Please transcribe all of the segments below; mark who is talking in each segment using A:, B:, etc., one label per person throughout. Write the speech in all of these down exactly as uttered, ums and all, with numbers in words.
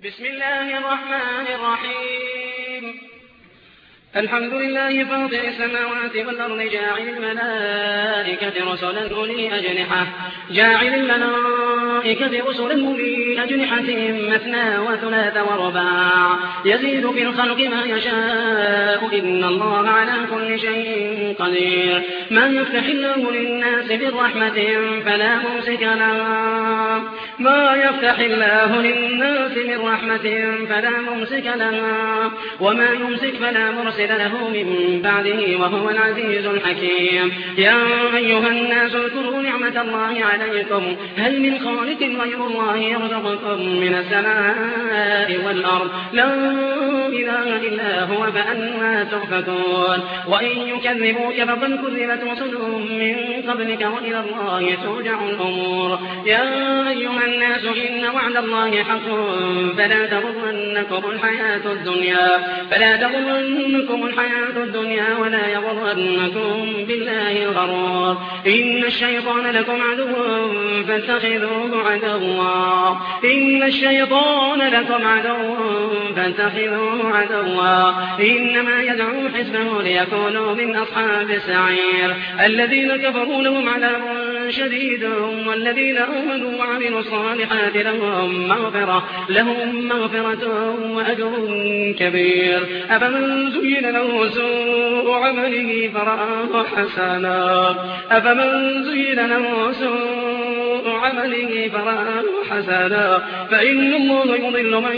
A: بسم الله الرحمن الرحيم الحمد لله فاطر السماوات والأرض جاعل الملائكة رسلا أولي أجنحة جاعل الملائكة رسلا أولي أجنحة مثنى وثلاث ورباع يزيد في الخلق ما يشاء إن الله على كل شيء قدير ما يفتح الله للناس من رحمة فلا ممسك لها ما يفتح الله للناس من رحمة فلا ممسك لها وما يمسك فلا مرسل له من بعده وهو العزيز الحكيم يا أيها الناس اذكروا نعمة الله عليكم هل من خالق غير الله يرزقكم من السماء والأرض لا إله إلا هو فأنى تؤفكون وإن يكذبوك فقد كذبت رسل من قبلك وإلى الله ترجع الأمور يا أيها الناس إن وعد الله حق فلا تغرنكم الحياة الدنيا فلا تغرنكم الحياة الدنيا ولا يغرنكم بالله الغرور إن الشيطان لكم عدو فاتخذوه عدوا إن الشيطان لكم عدو فاتخذوه عدوا إنما يدعو حزبه ليكونوا من أصحاب السعير الذين كفروا لهم عذاب شديد والذين آمنوا وعملوا الصالحات لهم مغفرة لهم مغفرة وأجر كبير أفمن زين له سوء عمله فرآه حسنا أفمن زين له سوء عمله فرآه حسنا فإن الله يضل من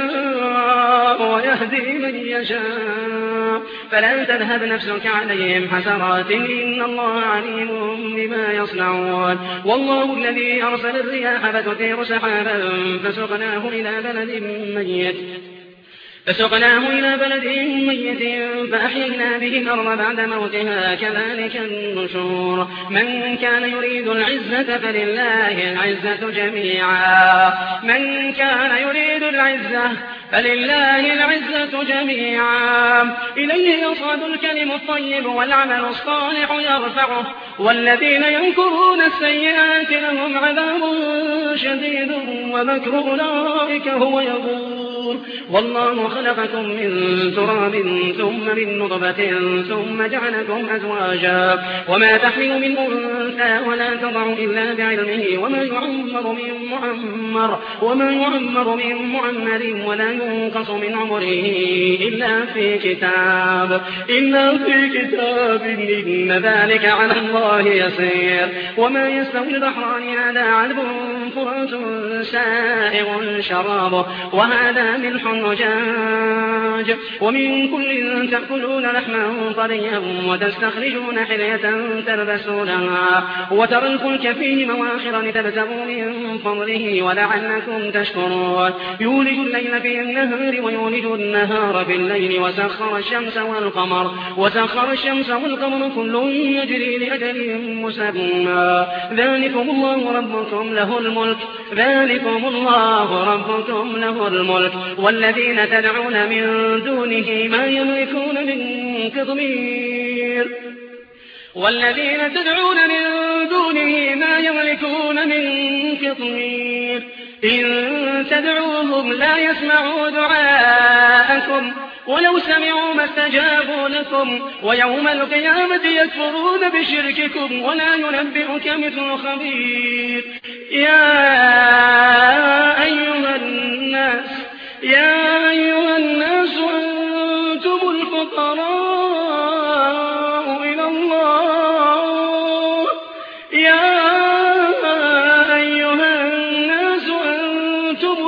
A: يشاء ويهدي من يشاء فلا تذهب نفسك عليهم حسرات إن الله عليم بما يصنعون والله الذي أرسل الرياح فتثير سحابا فسقناه إلى بلد ميت فسقناه إلى بلد ميت فأحيينا به الأرض بعد موتها كذلك النشور من كان يريد العزة فلله العزة جميعا من كان يريد العزة فلله العزة جميعا إليه يصعد الكلم الطيب والعمل الصالح يرفعه والذين ينكرون السيئات لهم عذاب شديد ومكر أولئك هو يبور والله خلقكم من تراب ثم من نطفة ثم جعلكم أزواجا وما تحمل من أنثى ولا تضع إلا بعلمه وما يعمر من معمر وما يعمر من معمر ولا ينقص من عمره إلا في كتاب إلا في كتاب إن ذلك على الله يسير وما يستوي البحران هذا عذب فرات سائغ شرابه وهذا ملح أجاج ومن كل تأكلون لحما طريا وتستخرجون حلية تلبسونها وترى الفلك فيه مواخر لتبتغوا من فضله ولعلكم تشكرون يولج الليل في النهار ويولج النهار في الليل وسخر الشمس والقمر وسخر الشمس والقمر كل يجري لأجل مسمى ذلكم الله ربكم له الملك ذلكم الله ربكم له الملك والذين تدعون من دونه ما يملكون من قطمير والذين تدعون من دونه ما يملكون من قطمير إن تدعوهم لا يسمعوا دعاءكم ولو سمعوا ما استجابوا لكم ويوم القيامة يكفرون بشرككم ولا ينبئك مثل خبير يا أيها الناس يا أيها الناس أنتم الفقراء إلى الله يا أيها الناس أنتم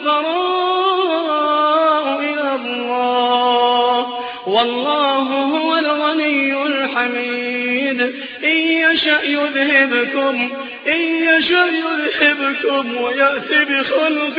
A: الفقراء إلى الله والله هو الغني الحميد إن يشأ يذهبكم إن يشأ يذهبكم ويأتي بخلق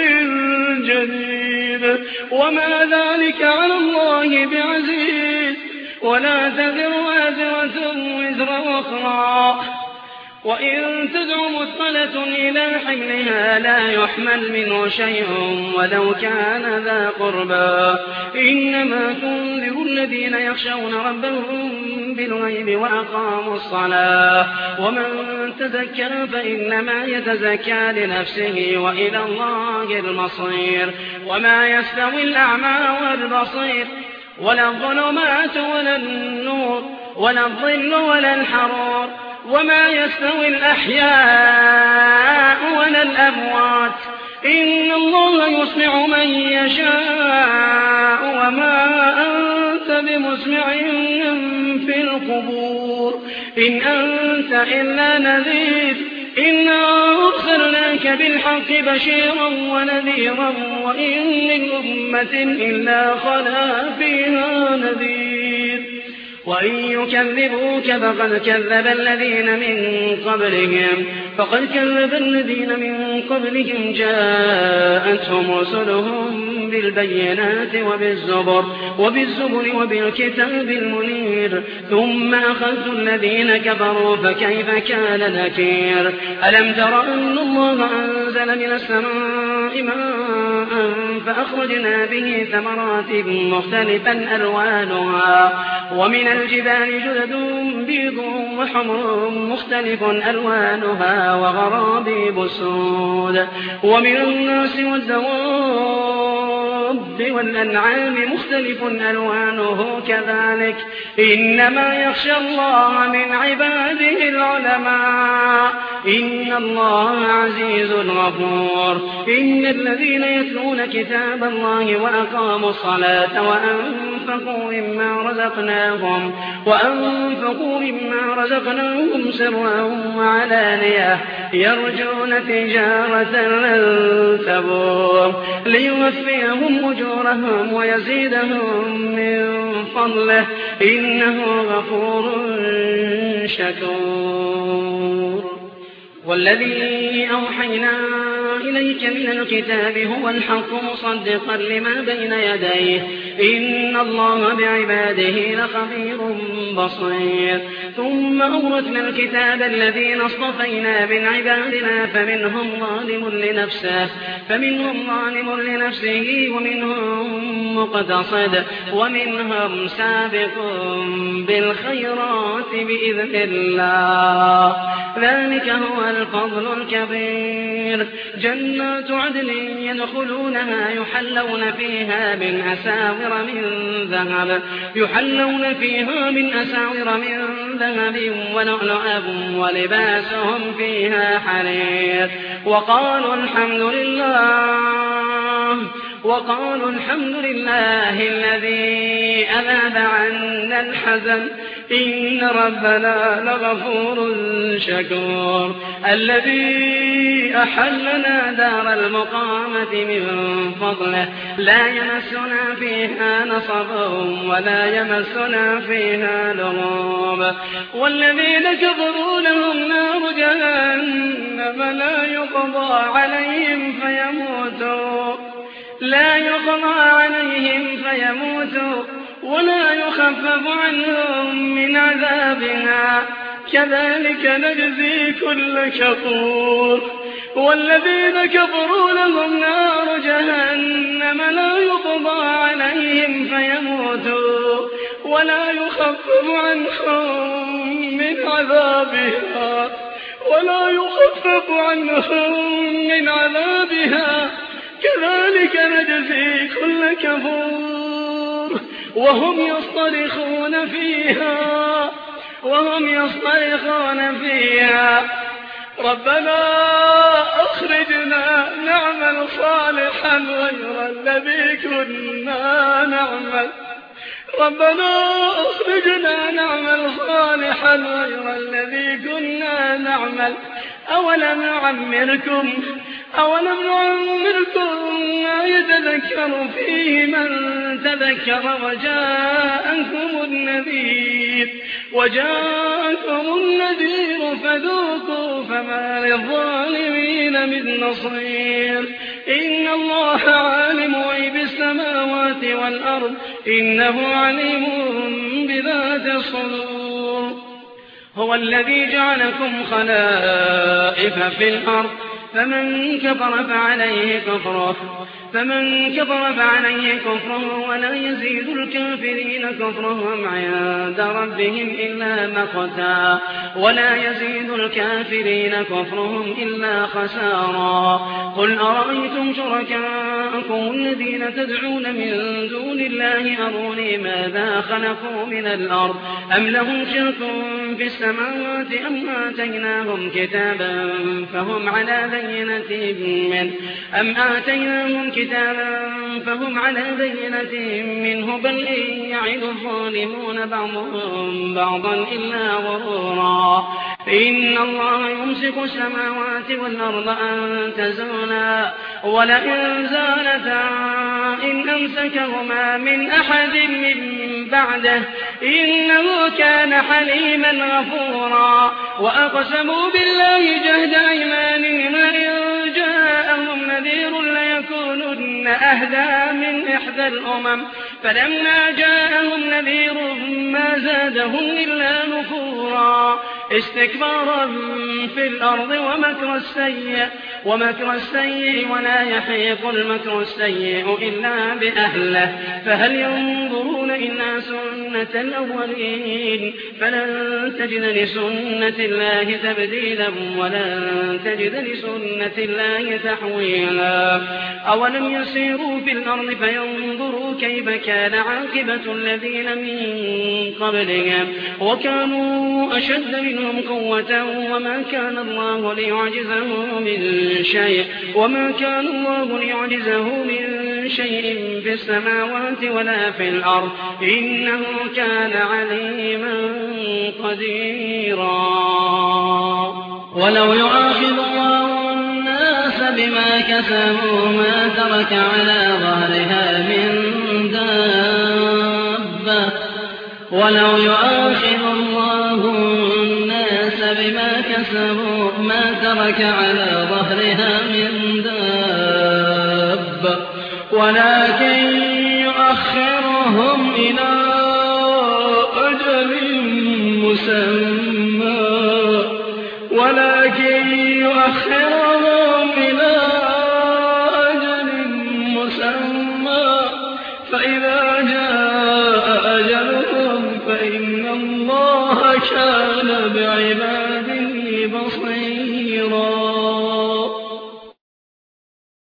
A: جديد وما ذلك على الله بعزيز ولا تزر وازرة وزر أخرى وإن تدع مثقلة إلى حملها لا يحمل منه شيء ولو كان ذا قربى إنما تنذر الذين يخشون ربهم بالغيب وأقاموا الصلاة ومن تذكر فإنما يتزكى لنفسه وإلى الله المصير وما يستوي الأعمى والبصير ولا الظلمات ولا النور ولا الظل ولا الحرور وما يستوي الأحياء ولا الأموات إن الله يسمع من يشاء وما أنت بمسمع في القبور إن أنت إلا نذير إنا أرسلناك بالحق بشيرا ونذيرا وإن من أمة إلا خلا فيها نذير وإن يكذبوك فقد كذب الذين من قبلهم فقد كذب الذين من قبلهم جاءتهم رسلهم بالبينات وبالزبر وبالزبر وبالكتاب المنير ثم أخذت الذين كفروا فكيف كان نكير ألم تر أن الله أنزل من السماء ماء فأخرجنا به ثمرات مختلفا ألوانها ومن الجبال جدد بيض وحمر مختلف ألوانها وغرابيب سود ومن الناس والدواب والأنعام مختلف ألوانه كذلك إنما يخشى الله من عباده العلماء إن الله عزيز غفور إن الذين يتلون كتاب الله وأقاموا الصلاة وأنفقوا مما رزقناهم وأنفقوا مما رزقناهم سرا وعلانية يرجون تجارة لن تبور ليوفيهم أجورهم ويزيدهم من فضله إنه غفور شكور والذي أوحينا إليك من الكتاب هو الحق مصدقا لما بين يديه إن الله بعباده لخبير بصير ثم أورثنا الكتاب الذين اصطفينا من عبادنا فمنهم ظالم لنفسه فمنهم ظالم لنفسه ومنهم مقتصد ومنهم سابق بالخيرات بإذن الله ذلك هو الفضل الكبير جنات عدن يدخلونها يحلون فيها من أساور من ذهب يحلون فيها من أساور من ذهب ولؤلؤا ولباسهم فيها حرير وقالوا الحمد لله وقالوا الحمد لله الذي أذهب عنا الحزن إن ربنا لغفور شكور الذي أحلنا دار المقامة من فضله لا يمسنا فيها نصب ولا يمسنا فيها لغوب والذين كفروا لهم نار جهنم لا يقضى عليهم فيموتوا لا يقضى عليهم فيموتوا ولا يخفف عنهم من عذابها كذلك نجزي كل كفور والذين كفروا لهم نار جهنم لا يقضى عليهم فيموتوا ولا يخفف عنهم من عذابها ولا يخفف عنهم من عذابها كذلك نجزي كل كفور وهم يصطرخون فيها وهم يصطرخون فيها ربنا أخرجنا نعمل صالحا غير الذي كنا نعمل ربنا أخرجنا نعمل صالحا غير الذي كنا نعمل أولم نعمركم أولم نعمركم ما يتذكر فيه من تذكر وجاءكم النذير وجاءكم النذير فذوقوا فما للظالمين من نصير إن الله عالم غيب السماوات والأرض إنه عليم بذات الصدور هو الذي جعلكم خلائف في الأرض فمن كفر فعليه كفره فمن كفر فعليه كفره ولا يزيد الكافرين كفرهم عند ربهم إلا مقتا ولا يزيد الكافرين كفرهم إلا خسارا قل أرأيتم شركاءكم الذين تدعون من دون الله أروني ماذا خلقوا من الأرض أم لهم شرك في السماوات أم آتيناهم كتابا فهم على بينة منه أم آتيناهم كتابا فهم على بينة منه بل إن يعد الظالمون بعضهم بعضا إلا غرورا إن الله يمسك السماوات والأرض أن تزولا ولئن زالتا إن أمسكهما من أحد من بعده إنه كان حليما غفورا وأقسموا بالله جهد أيمانهم لئن جاءهم نذير ليكونن أهدى من إحدى الأمم فلما جاءهم نذير ما زادهم إلا نفورا استكبارا في الأرض ومكر السيء ومكر السيء ولا يحيق المكر السيء إلا بأهله فهل ينظرون إلا سنة الأولين فلن تجد لسنة الله تبديلا ولن تجد لسنة الله تحويلا أولم يسيروا في الأرض فينظروا كيف كان عاقبة الذين من قبلهم وكانوا أشد منهم قوة وما كان الله ليعجزه من شيء وما كان الله ليعجزه من شيء في السماوات ولا في الأرض إنه كان عليما قديرا ولو يؤاخذ الله الناس بما كسبوا ما ترك على ظهرها من دابة ولو يؤاخذ الله الناس بما كسبوا ما ترك على ظهرها من دابة ولكن يؤخرهم إلى أجل مسمى ولكن يؤخرهم إلى أجل مسمى فإذا جاء أجلهم فإن الله كان بعباده بصيرا